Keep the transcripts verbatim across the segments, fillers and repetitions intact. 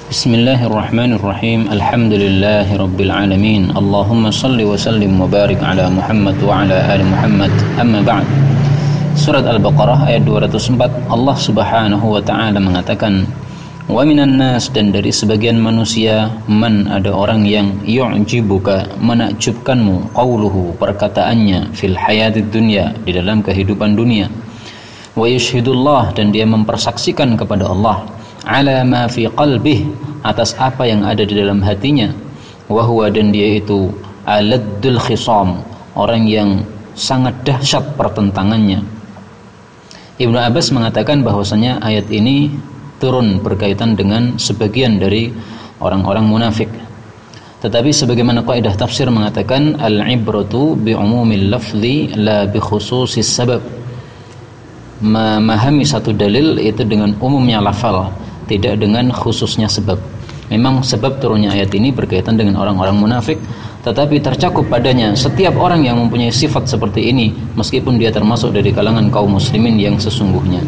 Bismillahirrahmanirrahim. Alhamdulillahi rabbil alamin. Allahumma salli wa sallim wa barik ala Muhammad wa ala ali Muhammad. Amma ba'd. Surat Al-Baqarah ayat dua ratus empat, Allah Subhanahu wa taala mengatakan, "Wa minan nas," dan dari sebagian manusia, man, ada orang yang yu'jibuka, menakjubkanmu, qauluhu, perkataannya, fil hayatid dunya, di dalam kehidupan dunia. Wa yashhadullah, dan dia mempersaksikan kepada Allah, ala ma fi qalbih, atas apa yang ada di dalam hatinya. Wa huwa, dan dia itu aladdul khisam, orang yang sangat dahsyat pertentangannya. Ibnu Abbas mengatakan bahwasanya ayat ini turun berkaitan dengan sebagian dari orang-orang munafik. Tetapi sebagaimana kaidah tafsir mengatakan, al-ibratu bi umumil lafzi la bi khususis sabab. Memahami satu dalil itu dengan umumnya lafal, tidak dengan khususnya sebab. Memang sebab turunnya ayat ini berkaitan dengan orang-orang munafik, tetapi tercakup padanya setiap orang yang mempunyai sifat seperti ini, meskipun dia termasuk dari kalangan kaum muslimin yang sesungguhnya.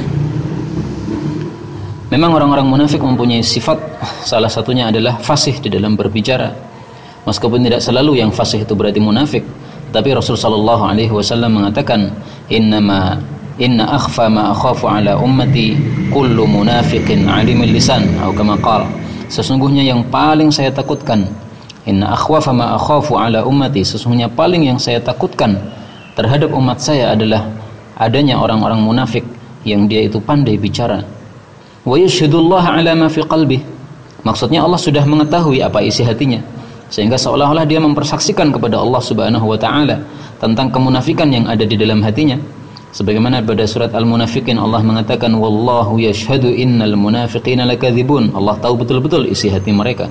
Memang orang-orang munafik mempunyai sifat, salah satunya adalah fasih di dalam berbicara. Meskipun tidak selalu yang fasih itu berarti munafik, tapi Rasul sallallahu alaihi wasallam mengatakan, innama inna akhfa ma akhafu ala ummati kullu munafiqin alimil lisan, atau kama qala, sesungguhnya yang paling saya takutkan, inna akhwafa ma akhafu ala ummati, sesungguhnya paling yang saya takutkan terhadap umat saya adalah adanya orang-orang munafik yang dia itu pandai bicara. Wa yashhadullah ala ma fi qalbih, maksudnya Allah sudah mengetahui apa isi hatinya, sehingga seolah-olah dia mempersaksikan kepada Allah Subhanahu wa taala tentang kemunafikan yang ada di dalam hatinya. Sebagaimana pada surat Al-Munafiqin Allah mengatakan, wallahu yashhadu innal munafiqina lakadzibun, Allah tahu betul-betul isi hati mereka.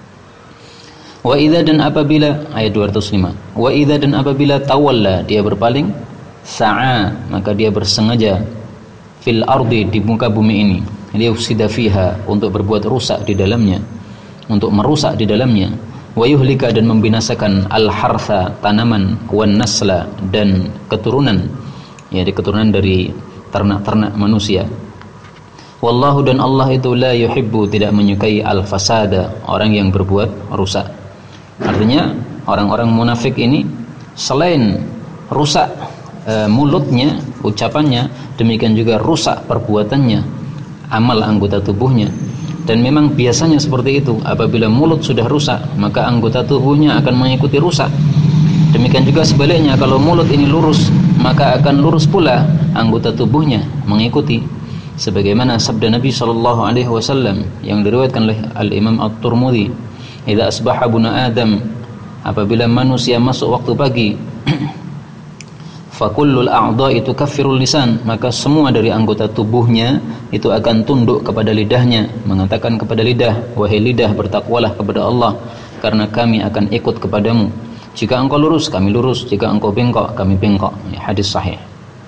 Wa idza, dan apabila, ayat dua ratus lima, wa idza, dan apabila tawalla, dia berpaling, sa'a, maka dia bersengaja, fil ardi, di muka bumi ini, liyufsida fiha, untuk berbuat rusak di dalamnya, untuk merusak di dalamnya, wa yuhlika, dan membinasakan, al-hartha, tanaman, wan nasla, dan keturunan, yaitu keturunan dari ternak-ternak manusia. Wallahu, dan Allah itu la yuhibbu, tidak menyukai, al-fasada, orang yang berbuat rusak. Artinya orang-orang munafik ini selain rusak e, mulutnya, ucapannya, demikian juga rusak perbuatannya, amal anggota tubuhnya. Dan memang biasanya seperti itu, apabila mulut sudah rusak, maka anggota tubuhnya akan mengikuti rusak. Demikian juga sebaliknya, kalau mulut ini lurus, maka akan lurus pula anggota tubuhnya mengikuti. Sebagaimana sabda Nabi sallallahu alaihi wasallam yang diriwayatkan oleh Al-Imam At-Tirmidzi, "Idza asbaha buna Adam," apabila manusia masuk waktu pagi, "fa kullul a'dha'i tukaffirul lisan," maka semua dari anggota tubuhnya itu akan tunduk kepada lidahnya, mengatakan kepada lidah, "Wahai lidah, bertakwalah kepada Allah, karena kami akan ikut kepadamu. Jika engkau lurus, kami lurus. Jika engkau bengkok, kami bengkok." Ya, hadis sahih.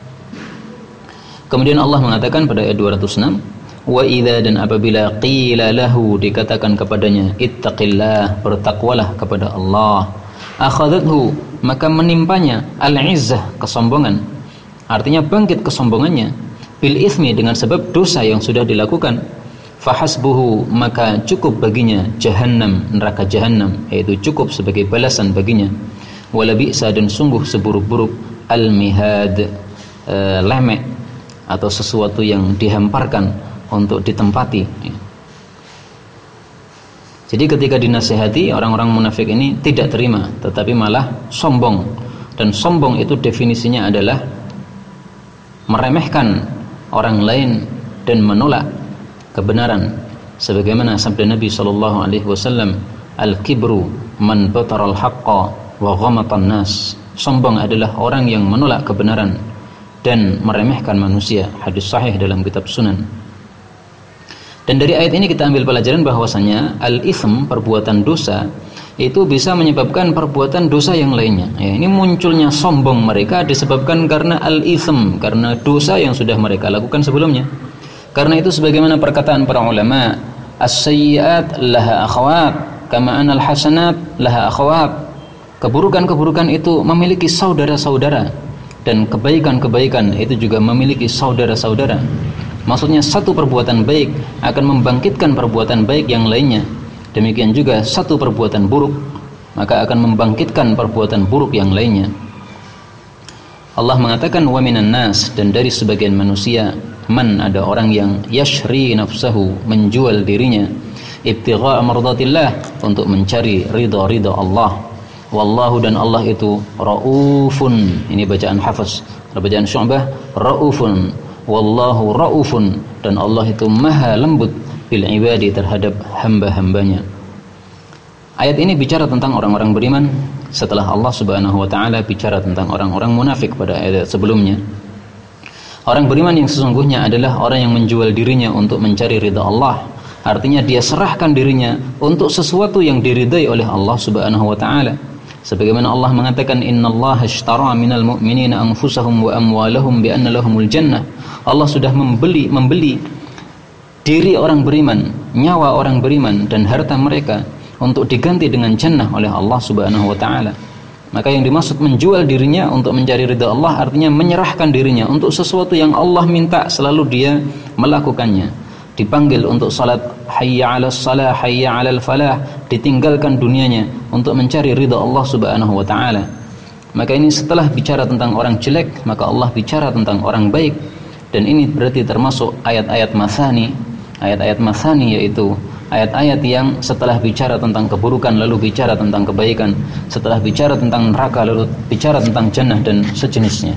Kemudian Allah mengatakan pada ayat dua ratus enam, wa idza, dan apabila qila lahu, dikatakan kepadanya, ittaqillah, bertakwalah kepada Allah, akhadathu, maka menimpanya, al-izzah, kesombongan. Artinya bangkit kesombongannya, bil itsmi, dengan sebab dosa yang sudah dilakukan. Fahasbuhu, maka cukup baginya, jahannam, neraka jahannam, yaitu cukup sebagai balasan baginya. Wala bi'sa, dan sungguh seburuk-buruk, al-mihad, e, lemek, atau sesuatu yang dihamparkan untuk ditempati. Jadi ketika dinasihati, orang-orang munafik ini tidak terima, tetapi malah sombong. Dan sombong itu definisinya adalah meremehkan orang lain dan menolak kebenaran. Sebagaimana sabda Nabi sallallahu alaihi wasallam, al-kibru man batara al-haqqa wa ghamata an-nas, sombong adalah orang yang menolak kebenaran dan meremehkan manusia. Hadis sahih dalam kitab Sunan. Dan dari ayat ini kita ambil pelajaran bahwasanya al-itsm, perbuatan dosa, itu bisa menyebabkan perbuatan dosa yang lainnya. Ya, ini munculnya sombong mereka disebabkan karena al-itsm, karena dosa yang sudah mereka lakukan sebelumnya. Karena itu sebagaimana perkataan para ulama, as-sayyi'at laha akhawat kama anal hasanat laha akhawat. Keburukan-keburukan itu memiliki saudara-saudara, dan kebaikan-kebaikan itu juga memiliki saudara-saudara. Maksudnya satu perbuatan baik akan membangkitkan perbuatan baik yang lainnya. Demikian juga satu perbuatan buruk maka akan membangkitkan perbuatan buruk yang lainnya. Allah mengatakan wa minan nas, dan dari sebagian manusia, man, ada orang yang yashri nafsahu, menjual dirinya, ibtigha'a mardatillah, untuk mencari ridha-ridha Allah. Wallahu, dan Allah itu raufun, ini bacaan Hafiz, bacaan Syu'bah, raufun, wallahu raufun, dan Allah itu maha lembut bil ibadi, terhadap hamba-hambanya. Ayat ini bicara tentang orang-orang beriman setelah Allah Subhanahu wa taala bicara tentang orang-orang munafik pada ayat sebelumnya. Orang beriman yang sesungguhnya adalah orang yang menjual dirinya untuk mencari ridha Allah. Artinya dia serahkan dirinya untuk sesuatu yang diridai oleh Allah Subhanahu wa taala. Sebagaimana Allah mengatakan, innallaha ashtara minal mu'minina anfusahum wa amwalahum bi anna lahumul jannah. Allah sudah membeli membeli diri orang beriman, nyawa orang beriman dan harta mereka untuk diganti dengan jannah oleh Allah Subhanahu wa taala. Maka yang dimaksud menjual dirinya untuk mencari ridha Allah artinya menyerahkan dirinya untuk sesuatu yang Allah minta, selalu dia melakukannya. Dipanggil untuk salat, hayya 'alas shalah, hayya 'alal falah, ditinggalkan dunianya untuk mencari ridha Allah Subhanahu wa taala. Maka ini setelah bicara tentang orang jelek, maka Allah bicara tentang orang baik, dan ini berarti termasuk ayat-ayat mathani. Ayat-ayat mathani yaitu ayat-ayat yang setelah bicara tentang keburukan lalu bicara tentang kebaikan, setelah bicara tentang neraka lalu bicara tentang jannah dan sejenisnya.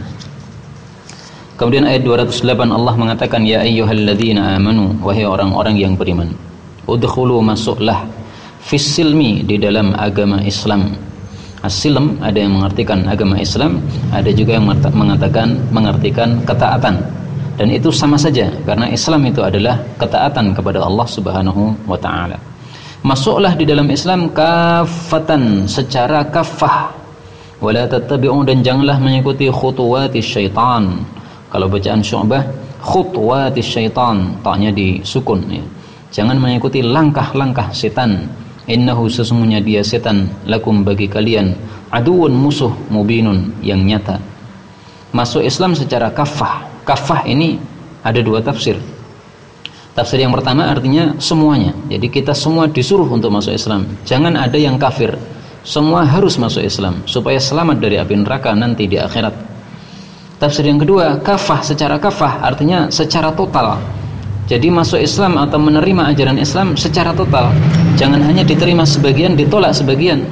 Kemudian ayat dua ratus delapan Allah mengatakan, ya ayyuhalladzina amanu, wahai orang-orang yang beriman, udkhulu, masuklah, fis silmi, di dalam agama Islam. As-silm ada yang mengartikan agama Islam, ada juga yang mengatakan mengartikan ketaatan. Dan itu sama saja, karena Islam itu adalah ketaatan kepada Allah Subhanahu wa taala. Masuklah di dalam Islam kafatan, secara kafah. Wala tattabi'u, dan janganlah mengikuti khutuwati syaitan. Kalau bacaan Syu'bah, khutuwati syaitan, ta'nya disukun ya. Jangan mengikuti langkah-langkah setan. Innahu, sesungguhnya dia setan, lakum, bagi kalian, aduun, musuh, mubinun, yang nyata. Masuk Islam secara kafah. Kafah ini ada dua tafsir. Tafsir yang pertama artinya semuanya. Jadi kita semua disuruh untuk masuk Islam. Jangan ada yang kafir. Semua harus masuk Islam supaya selamat dari api neraka nanti di akhirat. Tafsir yang kedua, kafah, secara kafah artinya secara total. Jadi masuk Islam atau menerima ajaran Islam secara total. Jangan hanya diterima sebagian, ditolak sebagian.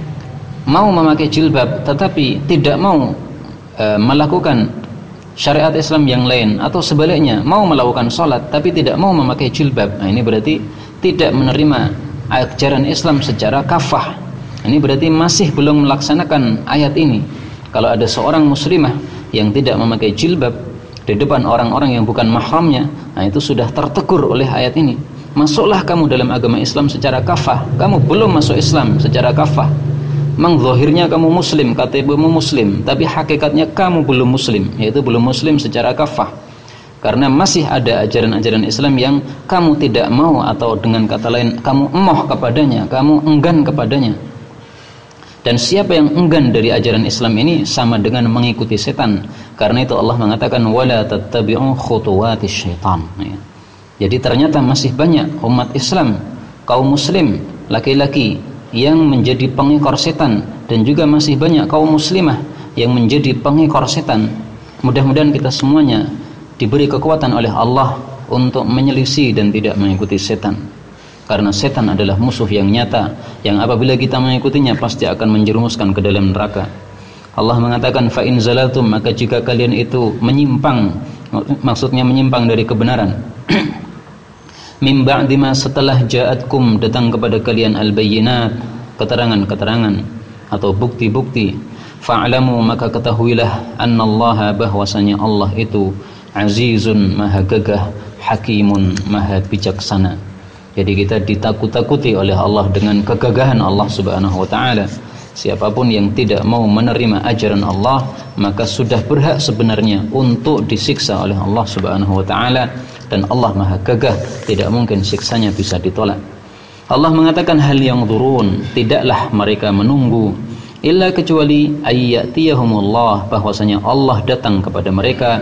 Mau memakai jilbab tetapi tidak mau e, melakukan syariat Islam yang lain, atau sebaliknya mau melakukan sholat tapi tidak mau memakai jilbab, nah ini berarti tidak menerima ajaran Islam secara kafah. Ini berarti masih belum melaksanakan ayat ini. Kalau ada seorang muslimah yang tidak memakai jilbab di depan orang-orang yang bukan mahramnya, nah itu sudah tertegur oleh ayat ini. Masuklah kamu dalam agama Islam secara kafah. Kamu belum masuk Islam secara kafah. Mengzahirnya kamu muslim, K T P-mu muslim, tapi hakikatnya kamu belum muslim, yaitu belum muslim secara kafah. Karena masih ada ajaran-ajaran Islam yang kamu tidak mau, atau dengan kata lain kamu emoh kepadanya, kamu enggan kepadanya. Dan siapa yang enggan dari ajaran Islam ini sama dengan mengikuti setan. Karena itu Allah mengatakan wala tattabi'u khutuwatis syaitan. Jadi ternyata masih banyak umat Islam, kaum muslim, laki-laki yang menjadi pengekor setan, dan juga masih banyak kaum muslimah yang menjadi pengekor setan. Mudah-mudahan kita semuanya diberi kekuatan oleh Allah untuk menyelisih dan tidak mengikuti setan, karena setan adalah musuh yang nyata yang apabila kita mengikutinya pasti akan menjerumuskan ke dalam neraka. Allah mengatakan fa in zalatum, maka jika kalian itu menyimpang, maksudnya menyimpang dari kebenaran, mim ba'di ma, setelah ja'atkum, datang kepada kalian al-bayyinat, keterangan-keterangan atau bukti-bukti, fa'lamu, maka ketahuilah annallaha, bahwasanya Allah itu azizun, maha gagah, hakimun, maha bijaksana. Jadi kita ditakut-takuti oleh Allah dengan kegagahan Allah Subhanahu wa taala. Siapapun yang tidak mau menerima ajaran Allah, maka sudah berhak sebenarnya untuk disiksa oleh Allah Subhanahu wa taala, dan Allah Maha Gagah, tidak mungkin siksanya bisa ditolak. Allah mengatakan hal yang durun, tidaklah mereka menunggu illa kecuali ayyatiyahumullah, bahwasanya Allah datang kepada mereka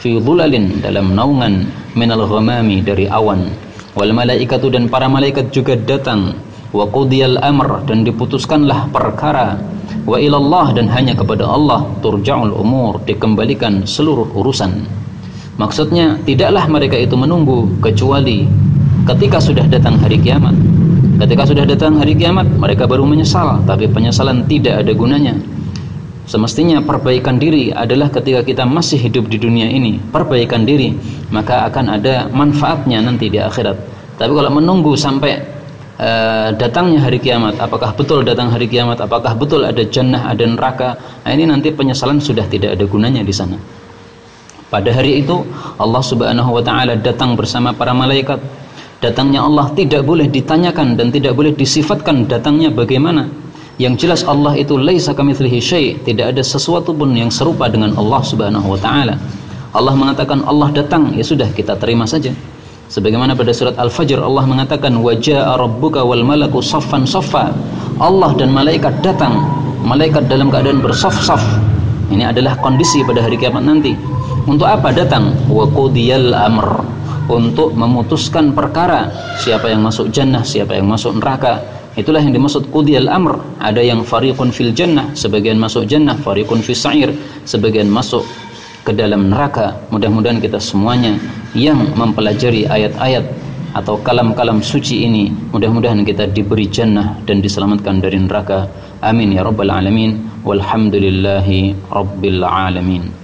fi dhulalin dalam naungan minal ghamami dari awan, wal malaikatu dan para malaikat juga datang, wa qudiyal amr dan diputuskanlah perkara, wa ilallah dan hanya kepada Allah turja'ul umur dikembalikan seluruh urusan. Maksudnya tidaklah mereka itu menunggu kecuali ketika sudah datang hari kiamat. Ketika sudah datang hari kiamat mereka baru menyesal, tapi penyesalan tidak ada gunanya. Semestinya perbaikan diri adalah ketika kita masih hidup di dunia ini, perbaikan diri, maka akan ada manfaatnya nanti di akhirat. Tapi kalau menunggu sampai uh, datangnya hari kiamat, apakah betul datang hari kiamat, apakah betul ada jannah, ada neraka, nah ini nanti penyesalan sudah tidak ada gunanya di sana. Pada hari itu Allah Subhanahu wa taala datang bersama para malaikat. Datangnya Allah tidak boleh ditanyakan dan tidak boleh disifatkan datangnya bagaimana. Yang jelas Allah itu laisa kamitslihi syai', tidak ada sesuatu pun yang serupa dengan Allah Subhanahu wa taala. Allah mengatakan Allah datang, ya sudah kita terima saja. Sebagaimana pada surat Al-Fajr Allah mengatakan wa jaa'a rabbuka wal malaku saffan saffa. Allah dan malaikat datang, malaikat dalam keadaan bersaf-saf. Ini adalah kondisi pada hari kiamat nanti. Untuk apa datang? Wa qudiyal amr, untuk memutuskan perkara, siapa yang masuk jannah, siapa yang masuk neraka. Itulah yang dimaksud qudiyal amr. Ada yang fariqun fil jannah, sebagian masuk jannah, fariqun fis sa'ir, sebagian masuk ke dalam neraka. Mudah-mudahan kita semuanya yang mempelajari ayat-ayat atau kalam-kalam suci ini, mudah-mudahan kita diberi jannah dan diselamatkan dari neraka. Amin ya rabbal alamin. Walhamdulillahi rabbil alamin.